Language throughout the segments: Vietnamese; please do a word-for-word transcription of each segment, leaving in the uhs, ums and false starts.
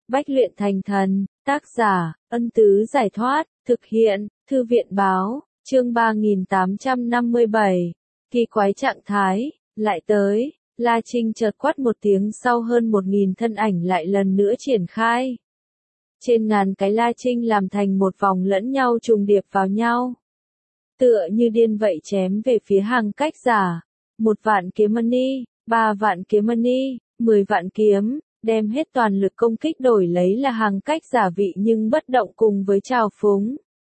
Bách luyện thành thần, tác giả, Ân Tứ Giải Thoát, thực hiện, Thư viện Báo, chương ba nghìn tám trăm năm mươi bảy, kỳ quái trạng thái, lại tới, La Trinh chợt quát một tiếng sau hơn một nghìn thân ảnh lại lần nữa triển khai. Trên ngàn cái La Trinh làm thành một vòng lẫn nhau trùng điệp vào nhau. Tựa như điên vậy chém về phía hàng cách giả, một vạn kiếm money, ba vạn kiếm money, mười vạn kiếm. Đem hết toàn lực công kích đổi lấy là hàng cách giả vị nhưng bất động cùng với trào phúng.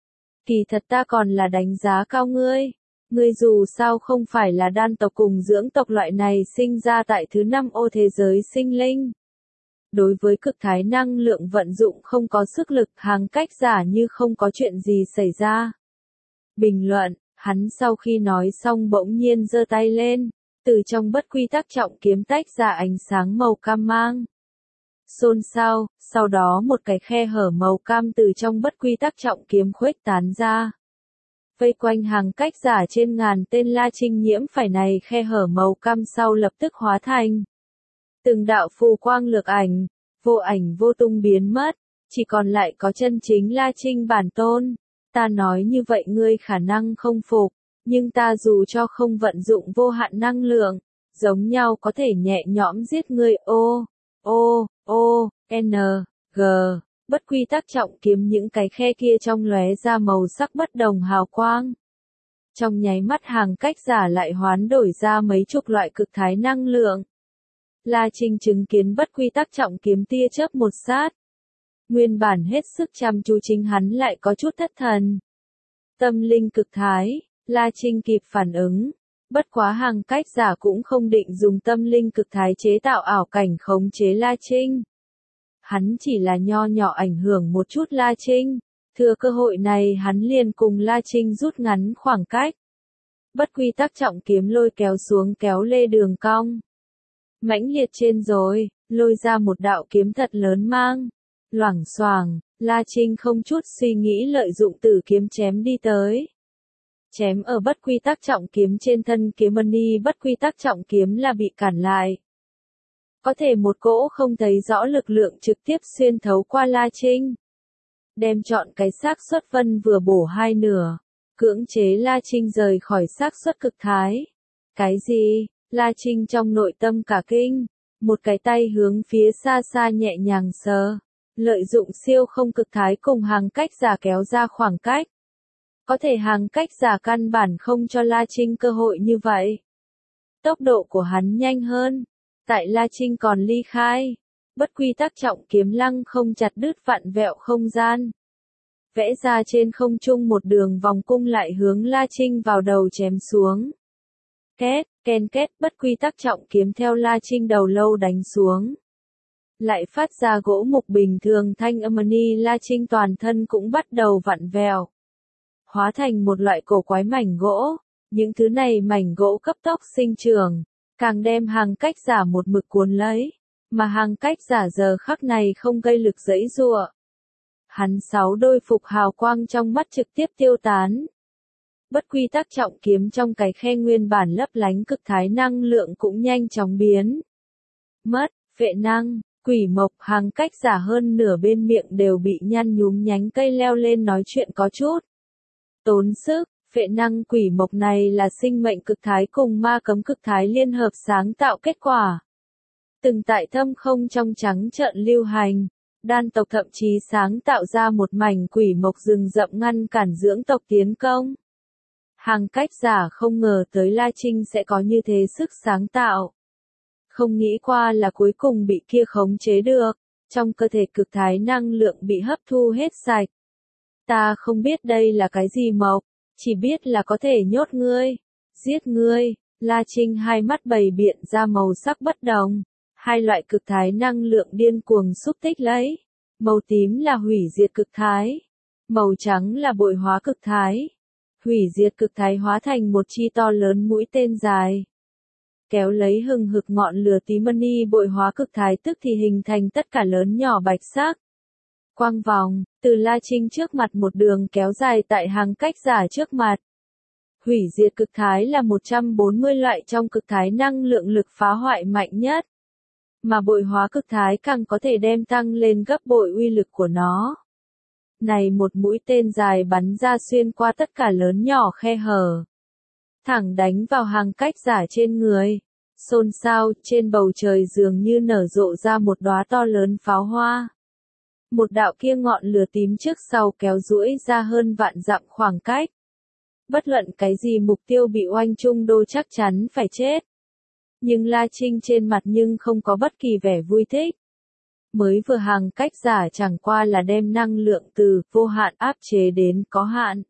Kỳ thật ta còn là đánh giá cao ngươi. Ngươi dù sao không phải là đan tộc cùng dưỡng tộc loại này sinh ra tại thứ năm ô thế giới sinh linh. Đối với cực thái năng lượng vận dụng không có sức lực, hàng cách giả như không có chuyện gì xảy ra. Bình luận, hắn sau khi nói xong bỗng nhiên giơ tay lên, từ trong bất quy tắc trọng kiếm tách ra ánh sáng màu cam mang. Xôn xao, sau đó một cái khe hở màu cam từ trong bất quy tắc trọng kiếm khuếch tán ra. Vây quanh hàng cách giả trên ngàn tên La Trinh nhiễm phải này khe hở màu cam sau lập tức hóa thành từng đạo phù quang lược ảnh, vô ảnh vô tung biến mất, chỉ còn lại có chân chính La Trinh bản tôn. Ta nói như vậy ngươi khả năng không phục, nhưng ta dù cho không vận dụng vô hạn năng lượng, giống nhau có thể nhẹ nhõm giết ngươi. Ô, ô, ô, n, g, bất quy tắc trọng kiếm những cái khe kia trong lóe ra màu sắc bất đồng hào quang. Trong nháy mắt hàng cách giả lại hoán đổi ra mấy chục loại cực thái năng lượng. La Trinh chứng kiến bất quy tắc trọng kiếm tia chớp một sát. Nguyên bản hết sức chăm chú chính hắn lại có chút thất thần. Tâm linh cực thái, La Trinh kịp phản ứng. Bất quá hàng cách giả cũng không định dùng tâm linh cực thái chế tạo ảo cảnh khống chế La Trinh. Hắn chỉ là nho nhỏ ảnh hưởng một chút La Trinh, thừa cơ hội này hắn liền cùng La Trinh rút ngắn khoảng cách. Bất quy tắc trọng kiếm lôi kéo xuống kéo lê đường cong. Mãnh liệt trên rồi, lôi ra một đạo kiếm thật lớn mang. Loảng xoảng, La Trinh không chút suy nghĩ lợi dụng tử kiếm chém đi tới. Chém ở bất quy tắc trọng kiếm trên thân kiếm money, bất quy tắc trọng kiếm là bị cản lại. Có thể một cỗ không thấy rõ lực lượng trực tiếp xuyên thấu qua La Trinh. Đem chọn cái xác suất vân vừa bổ hai nửa. Cưỡng chế La Trinh rời khỏi xác suất cực thái. Cái gì? La Trinh trong nội tâm cả kinh. Một cái tay hướng phía xa xa nhẹ nhàng sờ. Lợi dụng siêu không cực thái cùng hàng cách giả kéo ra khoảng cách. Có thể hàng cách giả căn bản không cho La Trinh cơ hội như vậy. Tốc độ của hắn nhanh hơn. Tại La Trinh còn ly khai. Bất quy tắc trọng kiếm lăng không chặt đứt vặn vẹo không gian. Vẽ ra trên không trung một đường vòng cung lại hướng La Trinh vào đầu chém xuống. Két, ken két, bất quy tắc trọng kiếm theo La Trinh đầu lâu đánh xuống. Lại phát ra gỗ mục bình thường thanh âm ni, La Trinh toàn thân cũng bắt đầu vặn vẹo. Hóa thành một loại cổ quái mảnh gỗ. Những thứ này mảnh gỗ cấp tốc sinh trưởng, càng đem hàng cách giả một mực cuốn lấy. Mà hàng cách giả giờ khắc này không gây lực giãy giụa. Hắn sáu đôi phục hào quang trong mắt trực tiếp tiêu tán. Bất quy tắc trọng kiếm trong cái khe nguyên bản lấp lánh cực thái năng lượng cũng nhanh chóng biến mất. Vệ năng, quỷ mộc, hàng cách giả hơn nửa bên miệng đều bị nhăn nhúm nhánh cây leo lên nói chuyện có chút tốn sức. Vệ năng quỷ mộc này là sinh mệnh cực thái cùng ma cấm cực thái liên hợp sáng tạo kết quả. Từng tại thâm không trong trắng trợn lưu hành, đan tộc thậm chí sáng tạo ra một mảnh quỷ mộc rừng rậm ngăn cản dưỡng tộc tiến công. Hàng cách giả không ngờ tới La Trinh sẽ có như thế sức sáng tạo. Không nghĩ qua là cuối cùng bị kia khống chế được, trong cơ thể cực thái năng lượng bị hấp thu hết sạch. Ta không biết đây là cái gì mộc, chỉ biết là có thể nhốt ngươi, giết ngươi. La Trinh hai mắt bày biện ra màu sắc bất đồng. Hai loại cực thái năng lượng điên cuồng xúc tích lấy. Màu tím là hủy diệt cực thái. Màu trắng là bội hóa cực thái. Hủy diệt cực thái hóa thành một chi to lớn mũi tên dài. Kéo lấy hừng hực ngọn lửa tím money, bội hóa cực thái tức thì hình thành tất cả lớn nhỏ bạch sắc. Quang vòng, từ La Trinh trước mặt một đường kéo dài tại hàng cách giả trước mặt. Hủy diệt cực thái là một trăm bốn mươi loại trong cực thái năng lượng lực phá hoại mạnh nhất. mà bội hóa cực thái càng có thể đem tăng lên gấp bội uy lực của nó. Này một mũi tên dài bắn ra xuyên qua tất cả lớn nhỏ khe hở, thẳng đánh vào hàng cách giả trên người. Xôn xao, trên bầu trời dường như nở rộ ra một đóa to lớn pháo hoa. Một đạo kia ngọn lửa tím trước sau kéo duỗi ra hơn vạn dặm khoảng cách. Bất luận cái gì mục tiêu bị oanh trung đô chắc chắn phải chết. Nhưng La Trinh trên mặt nhưng không có bất kỳ vẻ vui thích. Mới vừa hàng cách giả chẳng qua là đem năng lượng từ vô hạn áp chế đến có hạn.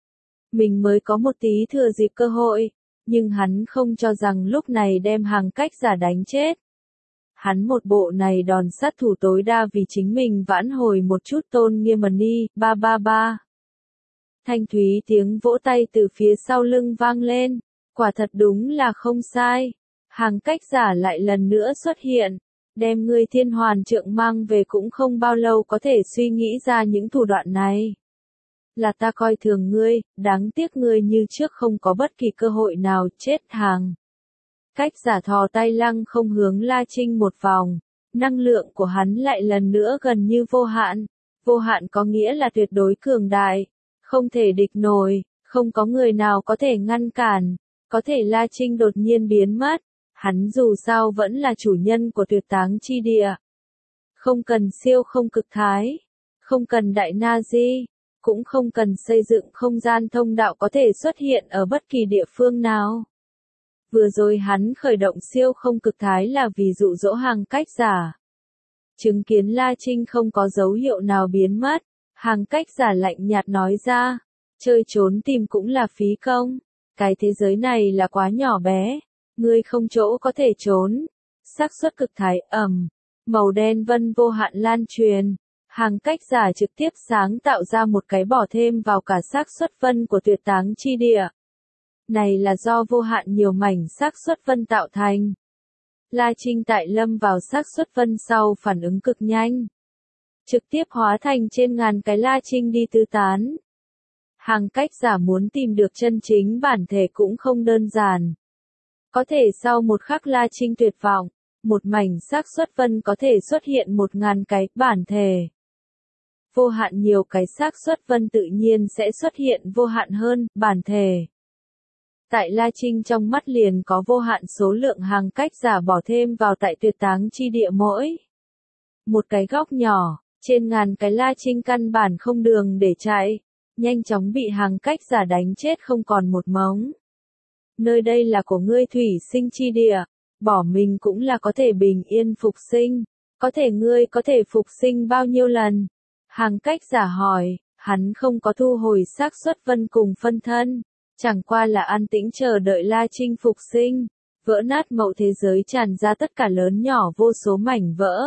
Mình mới có một tí thừa dịp cơ hội, nhưng hắn không cho rằng lúc này đem hàng cách giả đánh chết. Hắn một bộ này đòn sát thủ tối đa vì chính mình vãn hồi một chút tôn nghiêm ni, ba ba ba. Thanh thúy tiếng vỗ tay từ phía sau lưng vang lên, quả thật đúng là không sai. Hàng cách giả lại lần nữa xuất hiện, đem ngươi thiên hoàn trượng mang về cũng không bao lâu có thể suy nghĩ ra những thủ đoạn này. Là ta coi thường ngươi, đáng tiếc ngươi như trước không có bất kỳ cơ hội nào chết hàng. Cách giả thò tay lăng không hướng La Trinh một vòng, năng lượng của hắn lại lần nữa gần như vô hạn. Vô hạn có nghĩa là tuyệt đối cường đại, không thể địch nổi, không có người nào có thể ngăn cản. Có thể La Trinh đột nhiên biến mất, hắn dù sao vẫn là chủ nhân của tuyệt táng chi địa. Không cần siêu không cực thái, không cần đại na di, cũng không cần xây dựng không gian thông đạo có thể xuất hiện ở bất kỳ địa phương nào. Vừa rồi hắn khởi động siêu không cực thái là vì dụ dỗ hàng cách giả. Chứng kiến La Trinh không có dấu hiệu nào biến mất, hàng cách giả lạnh nhạt nói ra, chơi trốn tìm cũng là phí công, cái thế giới này là quá nhỏ bé, ngươi không chỗ có thể trốn. Xác suất cực thái ẩm, màu đen vân vô hạn lan truyền, hàng cách giả trực tiếp sáng tạo ra một cái bỏ thêm vào cả xác suất vân của tuyệt táng chi địa. Này là do vô hạn nhiều mảnh xác suất vân tạo thành. La Trinh tại lâm vào xác suất vân sau phản ứng cực nhanh, trực tiếp hóa thành trên ngàn cái La Trinh đi tứ tán. Hàng cách giả muốn tìm được chân chính bản thể cũng không đơn giản. Có thể sau một khắc La Trinh tuyệt vọng, một mảnh xác suất vân có thể xuất hiện một ngàn cái bản thể. Vô hạn nhiều cái xác suất vân tự nhiên sẽ xuất hiện vô hạn hơn bản thể. Tại La Trinh trong mắt liền có vô hạn số lượng hàng cách giả bỏ thêm vào tại tuyệt táng chi địa mỗi một cái góc nhỏ, trên ngàn cái La Trinh căn bản không đường để chạy, nhanh chóng bị hàng cách giả đánh chết không còn một mống. Nơi đây là của ngươi thủy sinh chi địa, bỏ mình cũng là có thể bình yên phục sinh, có thể ngươi có thể phục sinh bao nhiêu lần? Hàng cách giả hỏi, hắn không có thu hồi xác suất vân cùng phân thân. Chẳng qua là an tĩnh chờ đợi La Trinh phục sinh, vỡ nát mậu thế giới tràn ra tất cả lớn nhỏ vô số mảnh vỡ.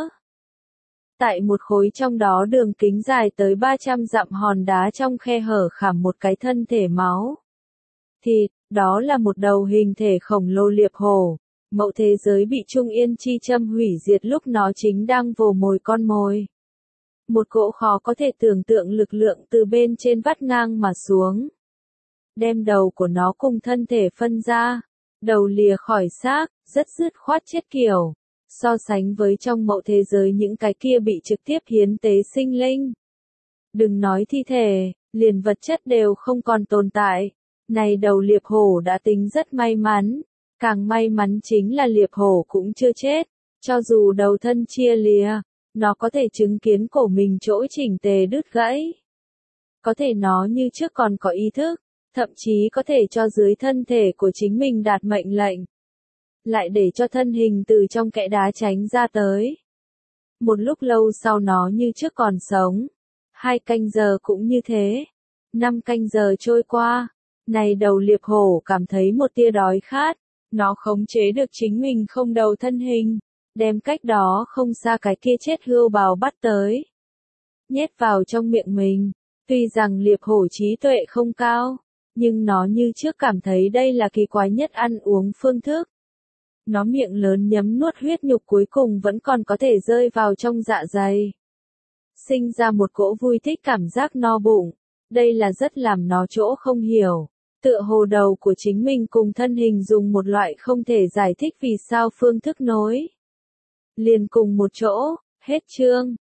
Tại một khối trong đó đường kính dài tới ba trăm dặm hòn đá trong khe hở khảm một cái thân thể máu thịt, đó là một đầu hình thể khổng lồ liệp hổ. Mậu thế giới bị Trung Yên chi châm hủy diệt lúc nó chính đang vồ mồi con mồi. Một cỗ khó có thể tưởng tượng lực lượng từ bên trên vắt ngang mà xuống, đem đầu của nó cùng thân thể phân ra, đầu lìa khỏi xác, rất dứt khoát chết kiểu. So sánh với trong mậu thế giới những cái kia bị trực tiếp hiến tế sinh linh. Đừng nói thi thể, liền vật chất đều không còn tồn tại. Này đầu liệp hổ đã tính rất may mắn. Càng may mắn chính là liệp hổ cũng chưa chết. Cho dù đầu thân chia lìa, nó có thể chứng kiến cổ mình chỗ chỉnh tề đứt gãy. Có thể nó như trước còn có ý thức. Thậm chí có thể cho dưới thân thể của chính mình đạt mệnh lệnh. Lại để cho thân hình từ trong kẽ đá tránh ra tới. Một lúc lâu sau nó như trước còn sống. Hai canh giờ cũng như thế. Năm canh giờ trôi qua. Này đầu liệp hổ cảm thấy một tia đói khát. Nó khống chế được chính mình không đầu thân hình. Đem cách đó không xa cái kia chết hươu bào bắt tới. Nhét vào trong miệng mình. Tuy rằng liệp hổ trí tuệ không cao. Nhưng nó như trước cảm thấy đây là kỳ quái nhất ăn uống phương thức. Nó miệng lớn nhấm nuốt huyết nhục cuối cùng vẫn còn có thể rơi vào trong dạ dày. Sinh ra một cỗ vui thích cảm giác no bụng. Đây là rất làm nó chỗ không hiểu. Tựa hồ đầu của chính mình cùng thân hình dùng một loại không thể giải thích vì sao phương thức nối liền cùng một chỗ, hết chương.